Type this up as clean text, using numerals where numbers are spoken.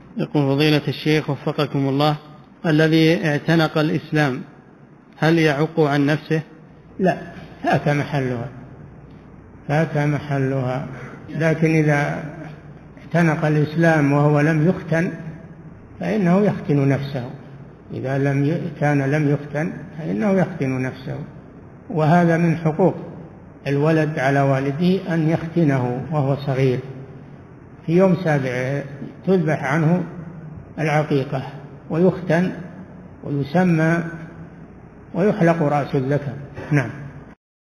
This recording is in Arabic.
يقول فضيلة الشيخ وفقكم الله، الذي اعتنق الإسلام هل يعق عن نفسه؟ لا، فات محلها. لكن إذا اعتنق الإسلام وهو لم يختن فإنه يختن نفسه. إذا كان لم يختن فإنه يختن نفسه، وهذا من حقوق الولد على والده أن يختنه وهو صغير. في يوم 7 تذبح عنه العقيقة ويختن ويسمى ويحلق رأس الذكر. نعم.